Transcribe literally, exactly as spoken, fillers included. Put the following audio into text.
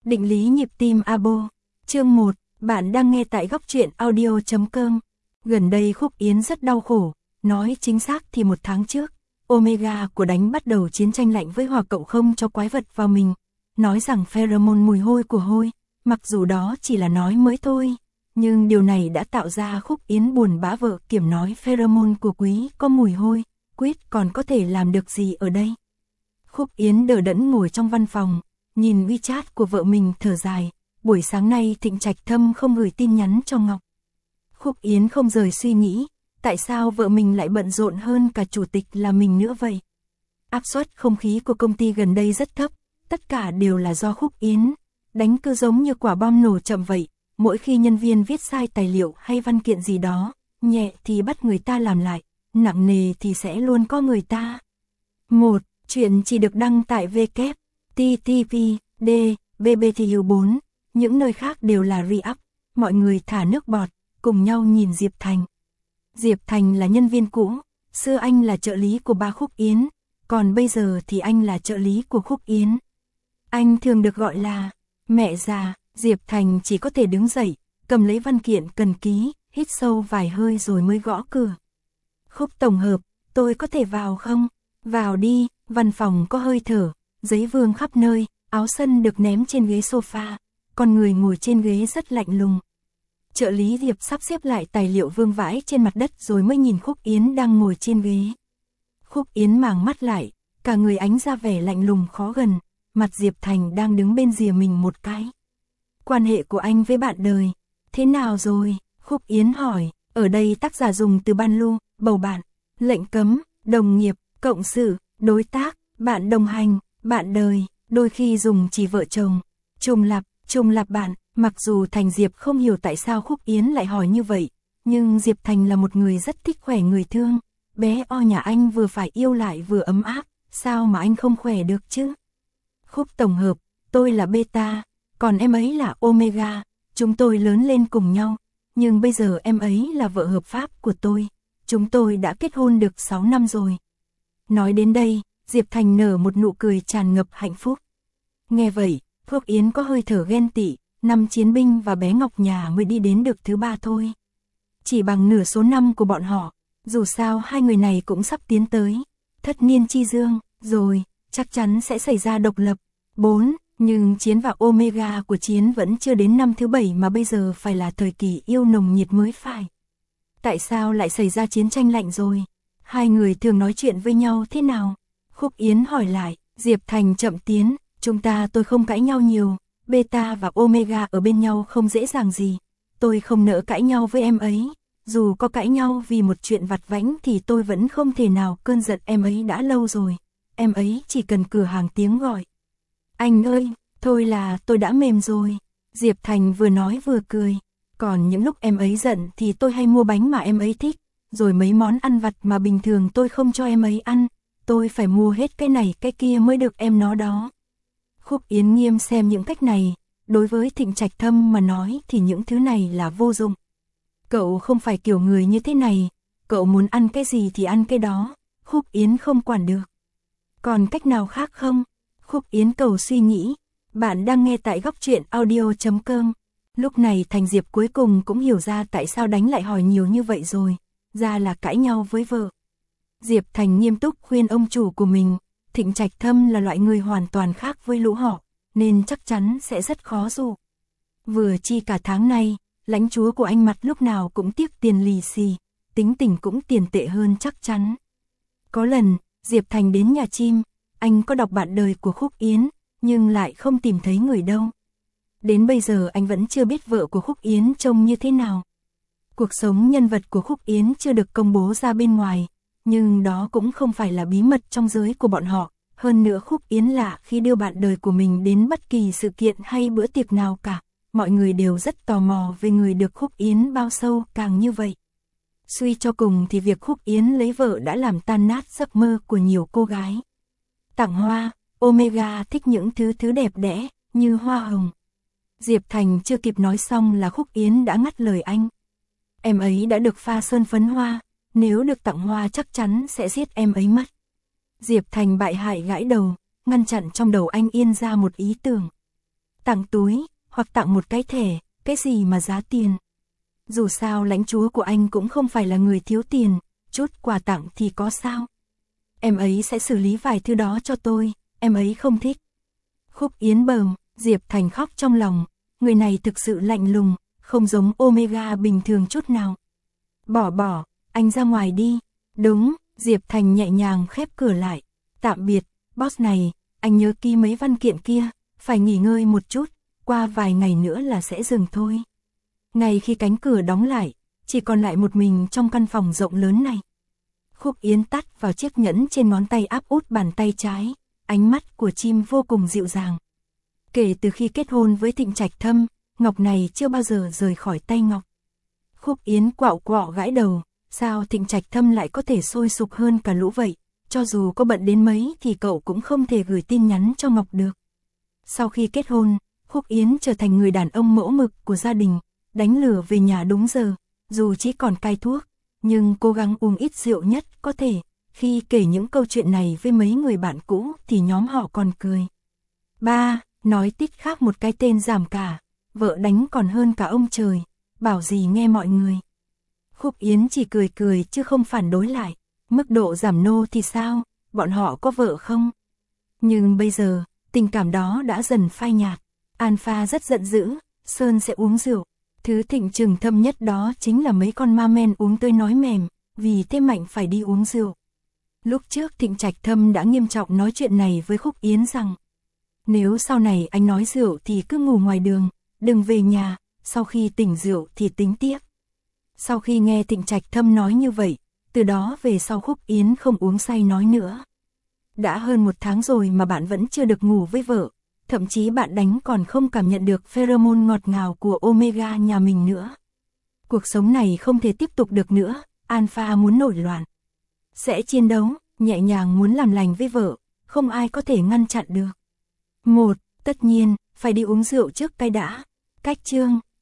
Định lý nhịp tim Abo. Chương một, bạn đang nghe tại góc truyện audio chấm com. Gần đây Khúc Yến rất đau khổ, nói chính xác thì một tháng trước, Omega của đánh bắt đầu chiến tranh lạnh với Hòa Cậu không cho quái vật vào mình, nói rằng pheromone mùi hôi của hôi, mặc dù đó chỉ là nói mới thôi, nhưng điều này đã tạo ra Khúc Yến buồn bã. Vợ Kiểm nói pheromone của Quý có mùi hôi, Quýt còn có thể làm được gì ở đây? Khúc Yến đờ đẫn ngồi trong văn phòng, nhìn WeChat của vợ mình thở dài, buổi sáng nay Thịnh Trạch Thâm không gửi tin nhắn cho Ngọc. Khúc Yến không rời suy nghĩ, tại sao vợ mình lại bận rộn hơn cả chủ tịch là mình nữa vậy? Áp suất không khí của công ty gần đây rất thấp, tất cả đều là do Khúc Yến, đánh cứ giống như quả bom nổ chậm vậy, mỗi khi nhân viên viết sai tài liệu hay văn kiện gì đó, nhẹ thì bắt người ta làm lại, nặng nề thì sẽ luôn có người ta. một. Chuyện chỉ được đăng tại W T T P D B B T U bốn, những nơi khác đều là re-up, mọi người thả nước bọt, cùng nhau nhìn Diệp Thành. Diệp Thành là nhân viên cũ, xưa anh là trợ lý của ba Khúc Yến, còn bây giờ thì anh là trợ lý của Khúc Yến. Anh thường được gọi là mẹ già. Diệp Thành chỉ có thể đứng dậy, cầm lấy văn kiện cần ký, hít sâu vài hơi rồi mới gõ cửa. Khúc tổng hợp, tôi có thể vào không? Vào đi. Văn phòng có hơi thở, giấy vương khắp nơi, áo sân được ném trên ghế sofa, con người ngồi trên ghế rất lạnh lùng. Trợ lý Diệp sắp xếp lại tài liệu vương vãi trên mặt đất rồi mới nhìn Khúc Yến đang ngồi trên ghế. Khúc Yến màng mắt lại, cả người ánh ra vẻ lạnh lùng khó gần, mặt Diệp Thành đang đứng bên rìa mình một cái. Quan hệ của anh với bạn đời, thế nào rồi? Khúc Yến hỏi, ở đây tác giả dùng từ ban lưu, bầu bạn, lệnh cấm, đồng nghiệp, cộng sự, đối tác, bạn đồng hành, bạn đời, đôi khi dùng chỉ vợ chồng, trùng lặp, trùng lặp bạn. Mặc dù Thành Diệp không hiểu tại sao Khúc Yến lại hỏi như vậy, nhưng Diệp Thành là một người rất thích khỏe người thương, bé O nhà anh vừa phải yêu lại vừa ấm áp, sao mà anh không khỏe được chứ? Khúc tổng hợp, tôi là beta, còn em ấy là omega, chúng tôi lớn lên cùng nhau, nhưng bây giờ em ấy là vợ hợp pháp của tôi, chúng tôi đã kết hôn được sáu năm rồi. Nói đến đây, Diệp Thành nở một nụ cười tràn ngập hạnh phúc. Nghe vậy, Khúc Yến có hơi thở ghen tị, năm Chiến binh và bé Ngọc nhà mới đi đến được thứ ba thôi. Chỉ bằng nửa số năm của bọn họ, dù sao hai người này cũng sắp tiến tới thất niên chi dương, rồi, chắc chắn sẽ xảy ra độc lập. bốn. Nhưng Chiến và Omega của Chiến vẫn chưa đến năm thứ bảy mà bây giờ phải là thời kỳ yêu nồng nhiệt mới phải. Tại sao lại xảy ra chiến tranh lạnh rồi? Hai người thường nói chuyện với nhau thế nào? Khúc Yến hỏi lại. Diệp Thành chậm tiến, chúng ta tôi không cãi nhau nhiều, beta và omega ở bên nhau không dễ dàng gì. Tôi không nỡ cãi nhau với em ấy, dù có cãi nhau vì một chuyện vặt vãnh thì tôi vẫn không thể nào cơn giận em ấy đã lâu rồi. Em ấy chỉ cần cửa hàng tiếng gọi. Anh ơi, thôi là tôi đã mềm rồi. Diệp Thành vừa nói vừa cười. Còn những lúc em ấy giận thì tôi hay mua bánh mà em ấy thích, rồi mấy món ăn vặt mà bình thường tôi không cho em ấy ăn. Tôi phải mua hết cái này cái kia mới được em nó đó. Khúc Yến nghiêm xem những cách này, đối với Thịnh Trạch Thâm mà nói thì những thứ này là vô dụng. Cậu không phải kiểu người như thế này, cậu muốn ăn cái gì thì ăn cái đó, Khúc Yến không quản được. Còn cách nào khác không? Khúc Yến cầu suy nghĩ. Bạn đang nghe tại góc truyện audio chấm com. Lúc này Thành Diệp cuối cùng cũng hiểu ra tại sao đánh lại hỏi nhiều như vậy rồi, ra là cãi nhau với vợ. Diệp Thành nghiêm túc khuyên ông chủ của mình, Thịnh Trạch Thâm là loại người hoàn toàn khác với lũ họ, nên chắc chắn sẽ rất khó dụ. Vừa chi cả tháng nay, lãnh chúa của anh mặt lúc nào cũng tiếc tiền lì xì, tính tình cũng tiền tệ hơn chắc chắn. Có lần, Diệp Thành đến nhà chim, anh có đọc bạn đời của Khúc Yến, nhưng lại không tìm thấy người đâu. Đến bây giờ anh vẫn chưa biết vợ của Khúc Yến trông như thế nào. Cuộc sống nhân vật của Khúc Yến chưa được công bố ra bên ngoài, nhưng đó cũng không phải là bí mật trong giới của bọn họ. Hơn nữa Khúc Yến lạ khi đưa bạn đời của mình đến bất kỳ sự kiện hay bữa tiệc nào cả. Mọi người đều rất tò mò về người được Khúc Yến bao sâu càng như vậy. Suy cho cùng thì việc Khúc Yến lấy vợ đã làm tan nát giấc mơ của nhiều cô gái. Tặng hoa, Omega thích những thứ thứ đẹp đẽ, như hoa hồng. Diệp Thành chưa kịp nói xong là Khúc Yến đã ngắt lời anh. Em ấy đã được pha sơn phấn hoa, nếu được tặng hoa chắc chắn sẽ giết em ấy mất. Diệp Thành bại hại gãi đầu, ngăn chặn trong đầu anh yên ra một ý tưởng. tặng túi, hoặc tặng một cái thẻ, cái gì mà giá tiền. Dù sao lãnh chúa của anh cũng không phải là người thiếu tiền, chút quà tặng thì có sao. Em ấy sẽ xử lý vài thứ đó cho tôi, em ấy không thích. Khúc Yến bờm, Diệp Thành khóc trong lòng, người này thực sự lạnh lùng, không giống Omega bình thường chút nào. Bỏ bỏ, anh ra ngoài đi. Đúng, Diệp Thành nhẹ nhàng khép cửa lại. Tạm biệt, boss này, anh nhớ ký mấy văn kiện kia, phải nghỉ ngơi một chút, qua vài ngày nữa là sẽ dừng thôi. Ngay khi cánh cửa đóng lại, chỉ còn lại một mình trong căn phòng rộng lớn này. Khúc Yến tắt vào chiếc nhẫn trên ngón tay áp út bàn tay trái, ánh mắt của chim vô cùng dịu dàng. Kể từ khi kết hôn với Thịnh Trạch Thâm, ngọc này chưa bao giờ rời khỏi tay ngọc. Khúc Yến quạo quọ gãi đầu, sao Thịnh Trạch Thâm lại có thể sôi sục hơn cả lũ vậy, cho dù có bận đến mấy thì cậu cũng không thể gửi tin nhắn cho Ngọc được. Sau khi kết hôn, Khúc Yến trở thành người đàn ông mẫu mực của gia đình, đánh lửa về nhà đúng giờ, dù chỉ còn cai thuốc, nhưng cố gắng uống ít rượu nhất có thể. Khi kể những câu chuyện này với mấy người bạn cũ thì nhóm họ còn cười. Ba, nói tít khác một cái tên giảm cả, vợ đánh còn hơn cả ông trời, bảo gì nghe mọi người. Khúc Yến chỉ cười cười chứ không phản đối lại, mức độ giảm nô thì sao, bọn họ có vợ không? Nhưng bây giờ, tình cảm đó đã dần phai nhạt, Alpha rất giận dữ, Sơn sẽ uống rượu. Thứ Thịnh Trừng Thâm nhất đó chính là mấy con ma men uống tươi nói mềm, vì thế Mạnh phải đi uống rượu. Lúc trước Thịnh Trạch Thâm đã nghiêm trọng nói chuyện này với Khúc Yến rằng, nếu sau này anh nói rượu thì cứ ngủ ngoài đường, đừng về nhà, sau khi tỉnh rượu thì tính tiếp. Sau khi nghe Thịnh Trạch Thâm nói như vậy, từ đó về sau Khúc Yến không uống say nói nữa. Đã hơn một tháng rồi mà bạn vẫn chưa được ngủ với vợ, thậm chí bạn đánh còn không cảm nhận được pheromone ngọt ngào của Omega nhà mình nữa. Cuộc sống này không thể tiếp tục được nữa, Alpha muốn nổi loạn. Sẽ chiến đấu, nhẹ nhàng muốn làm lành với vợ, không ai có thể ngăn chặn được. Một, tất nhiên, phải đi uống rượu trước cái đã. Cách chương